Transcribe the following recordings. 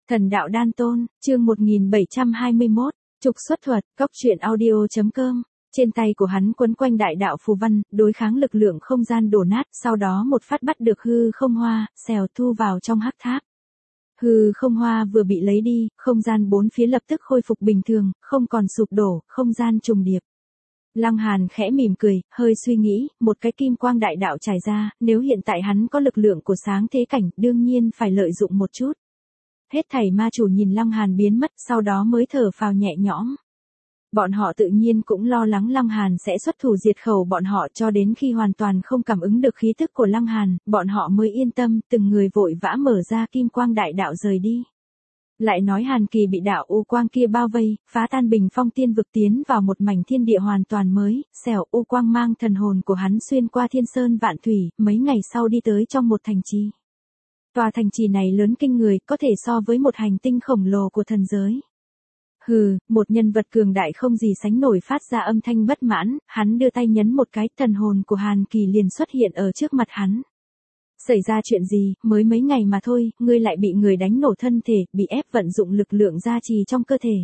Thần đạo đan tôn, chương 1721, trục xuất thuật, cóc truyện audio.com. Trên tay của hắn quấn quanh đại đạo phù văn, đối kháng lực lượng không gian đổ nát, sau đó một phát bắt được hư không hoa, xèo thu vào trong hắc tháp. Hư không hoa vừa bị lấy đi, không gian bốn phía lập tức khôi phục bình thường, không còn sụp đổ, không gian trùng điệp. Lăng Hàn khẽ mỉm cười, hơi suy nghĩ, một cái kim quang đại đạo trải ra, nếu hiện tại hắn có lực lượng của sáng thế cảnh, đương nhiên phải lợi dụng một chút. Hết thảy ma chủ nhìn Lăng Hàn biến mất, sau đó mới thở phào nhẹ nhõm. Bọn họ tự nhiên cũng lo lắng Lăng Hàn sẽ xuất thủ diệt khẩu bọn họ, cho đến khi hoàn toàn không cảm ứng được khí tức của Lăng Hàn, bọn họ mới yên tâm, từng người vội vã mở ra kim quang đại đạo rời đi. Lại nói Hàn Kỳ bị đạo u quang kia bao vây, phá tan bình phong tiên vực tiến vào một mảnh thiên địa hoàn toàn mới, xẻo u quang mang thần hồn của hắn xuyên qua thiên sơn vạn thủy, mấy ngày sau đi tới trong một thành trì. Tòa thành trì này lớn kinh người, có thể so với một hành tinh khổng lồ của thần giới. Hừ, một nhân vật cường đại không gì sánh nổi phát ra âm thanh bất mãn, hắn đưa tay nhấn một cái, thần hồn của Hàn Kỳ liền xuất hiện ở trước mặt hắn. Xảy ra chuyện gì, mới mấy ngày mà thôi, ngươi lại bị người đánh nổ thân thể, bị ép vận dụng lực lượng gia trì trong cơ thể.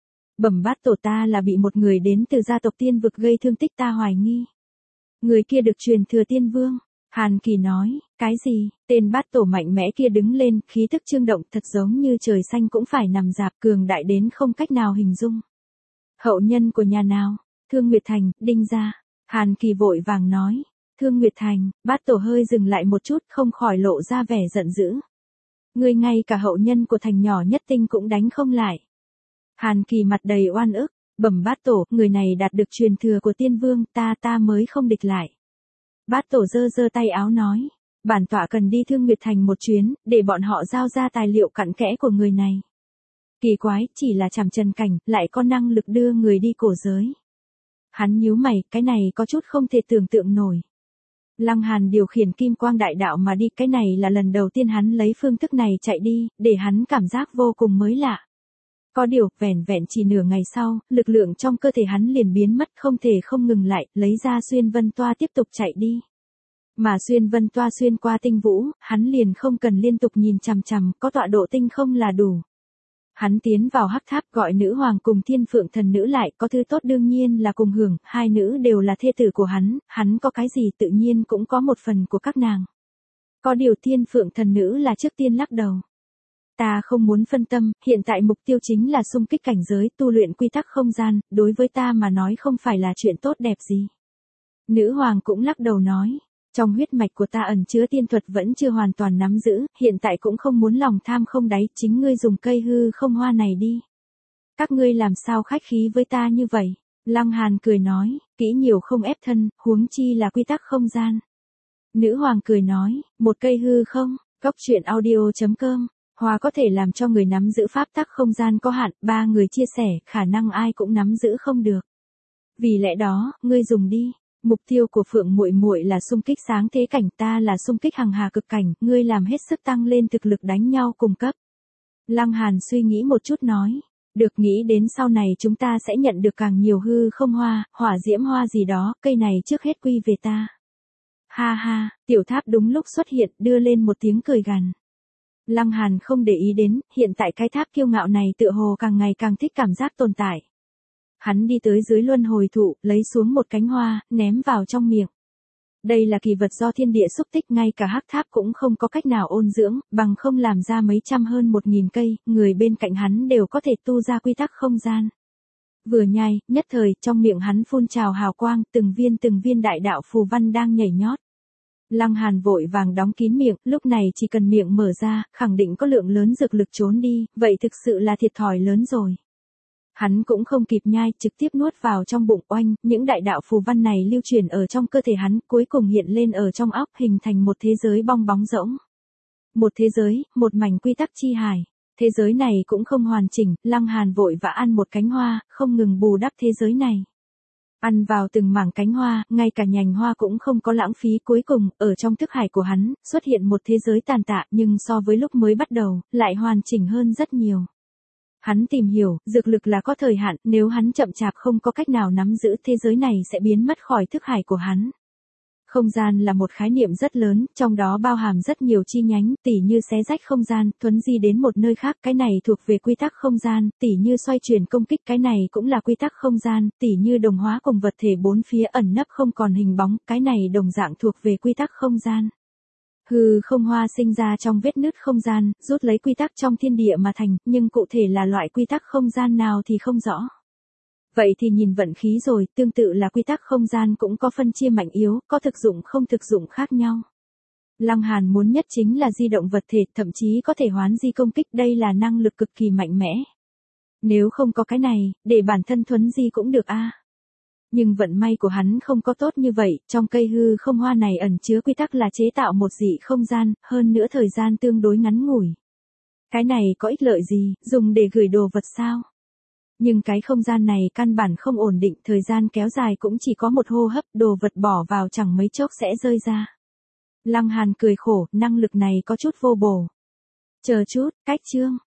Bẩm bát tổ, ta là bị một người đến từ gia tộc tiên vực gây thương tích, ta hoài nghi. Người kia được truyền thừa tiên vương. Hàn Kỳ nói, cái gì? Tên bát tổ mạnh mẽ kia đứng lên, khí tức trương động thật giống như trời xanh cũng phải nằm dạp, cường đại đến không cách nào hình dung. Hậu nhân của nhà nào? Thương Nguyệt Thành, Đinh gia. Hàn Kỳ vội vàng nói. Thương Nguyệt Thành, bát tổ hơi dừng lại một chút, không khỏi lộ ra vẻ giận dữ. Ngươi ngay cả hậu nhân của thành nhỏ nhất tinh cũng đánh không lại. Hàn Kỳ mặt đầy oan ức, bẩm bát tổ, người này đạt được truyền thừa của tiên vương, ta mới không địch lại. Bát tổ giơ tay áo nói, bản tọa cần đi Thương Nguyệt Thành một chuyến, để bọn họ giao ra tài liệu cặn kẽ của người này. Kỳ quái, chỉ là Trảm Trần cảnh, lại có năng lực đưa người đi cổ giới. Hắn nhíu mày, cái này có chút không thể tưởng tượng nổi. Lăng Hàn điều khiển kim quang đại đạo mà đi, cái này là lần đầu tiên hắn lấy phương thức này chạy đi, để hắn cảm giác vô cùng mới lạ. Có điều, vẻn vẹn chỉ nửa ngày sau, lực lượng trong cơ thể hắn liền biến mất, không thể không ngừng lại, lấy ra xuyên vân toa tiếp tục chạy đi. Mà xuyên vân toa xuyên qua tinh vũ, hắn liền không cần liên tục nhìn chằm chằm, có tọa độ tinh không là đủ. Hắn tiến vào hắc tháp gọi nữ hoàng cùng thiên phượng thần nữ lại, có thứ tốt đương nhiên là cùng hưởng, hai nữ đều là thê tử của hắn có cái gì tự nhiên cũng có một phần của các nàng. Có điều thiên phượng thần nữ là trước tiên lắc đầu. Ta không muốn phân tâm, hiện tại mục tiêu chính là xung kích cảnh giới, tu luyện quy tắc không gian, đối với ta mà nói không phải là chuyện tốt đẹp gì. Nữ hoàng cũng lắc đầu nói, trong huyết mạch của ta ẩn chứa tiên thuật vẫn chưa hoàn toàn nắm giữ, hiện tại cũng không muốn lòng tham không đáy, chính ngươi dùng cây hư không hoa này đi. Các ngươi làm sao khách khí với ta như vậy? Lăng Hàn cười nói, kỹ nhiều không ép thân, huống chi là quy tắc không gian. Nữ hoàng cười nói, một cây hư không, cóc truyện audio.com. Hoa có thể làm cho người nắm giữ pháp tắc không gian có hạn, ba người chia sẻ, khả năng ai cũng nắm giữ không được. Vì lẽ đó, ngươi dùng đi. Mục tiêu của Phượng muội muội là xung kích sáng thế cảnh, ta là xung kích hằng hà cực cảnh, ngươi làm hết sức tăng lên thực lực đánh nhau cùng cấp. Lăng Hàn suy nghĩ một chút nói, được, nghĩ đến sau này chúng ta sẽ nhận được càng nhiều hư không hoa, hỏa diễm hoa gì đó, cây này trước hết quy về ta. Ha ha, tiểu tháp đúng lúc xuất hiện, đưa lên một tiếng cười gằn. Lăng Hàn không để ý đến, hiện tại cái tháp kiêu ngạo này tựa hồ càng ngày càng thích cảm giác tồn tại. Hắn đi tới dưới luân hồi thụ, lấy xuống một cánh hoa, ném vào trong miệng. Đây là kỳ vật do thiên địa xúc tích, ngay cả hắc tháp cũng không có cách nào ôn dưỡng, bằng không làm ra mấy trăm hơn 1000 cây, người bên cạnh hắn đều có thể tu ra quy tắc không gian. Vừa nhai, nhất thời, trong miệng hắn phun trào hào quang, từng viên đại đạo phù văn đang nhảy nhót. Lăng Hàn vội vàng đóng kín miệng, lúc này chỉ cần miệng mở ra, khẳng định có lượng lớn dược lực trốn đi, vậy thực sự là thiệt thòi lớn rồi. Hắn cũng không kịp nhai, trực tiếp nuốt vào trong bụng, oanh, những đại đạo phù văn này lưu truyền ở trong cơ thể hắn, cuối cùng hiện lên ở trong óc, hình thành một thế giới bong bóng rỗng. Một thế giới, một mảnh quy tắc chi hải. Thế giới này cũng không hoàn chỉnh, Lăng Hàn vội vã ăn một cánh hoa, không ngừng bù đắp thế giới này. Ăn vào từng mảng cánh hoa, ngay cả nhành hoa cũng không có lãng phí, cuối cùng, ở trong thức hải của hắn, xuất hiện một thế giới tàn tạ, nhưng so với lúc mới bắt đầu, lại hoàn chỉnh hơn rất nhiều. Hắn tìm hiểu, dược lực là có thời hạn, nếu hắn chậm chạp không có cách nào nắm giữ thế giới này sẽ biến mất khỏi thức hải của hắn. Không gian là một khái niệm rất lớn, trong đó bao hàm rất nhiều chi nhánh, tỉ như xé rách không gian, thuấn di đến một nơi khác, cái này thuộc về quy tắc không gian, tỉ như xoay chuyển công kích, cái này cũng là quy tắc không gian, tỉ như đồng hóa cùng vật thể bốn phía ẩn nấp không còn hình bóng, cái này đồng dạng thuộc về quy tắc không gian. Hư không hoa sinh ra trong vết nứt không gian, rút lấy quy tắc trong thiên địa mà thành, nhưng cụ thể là loại quy tắc không gian nào thì không rõ. Vậy thì nhìn vận khí rồi, tương tự là quy tắc không gian cũng có phân chia mạnh yếu, có thực dụng không thực dụng khác nhau. Lăng Hàn muốn nhất chính là di động vật thể, thậm chí có thể hoán di công kích, đây là năng lực cực kỳ mạnh mẽ. Nếu không có cái này, để bản thân thuấn di cũng được a. Nhưng vận may của hắn không có tốt như vậy, trong cây hư không hoa này ẩn chứa quy tắc là chế tạo một dị không gian, hơn nữa thời gian tương đối ngắn ngủi. Cái này có ích lợi gì, dùng để gửi đồ vật sao? Nhưng cái không gian này căn bản không ổn định, thời gian kéo dài cũng chỉ có một hô hấp, đồ vật bỏ vào chẳng mấy chốc sẽ rơi ra. Lăng Hàn cười khổ, năng lực này có chút vô bổ. Chờ chút, cách chương.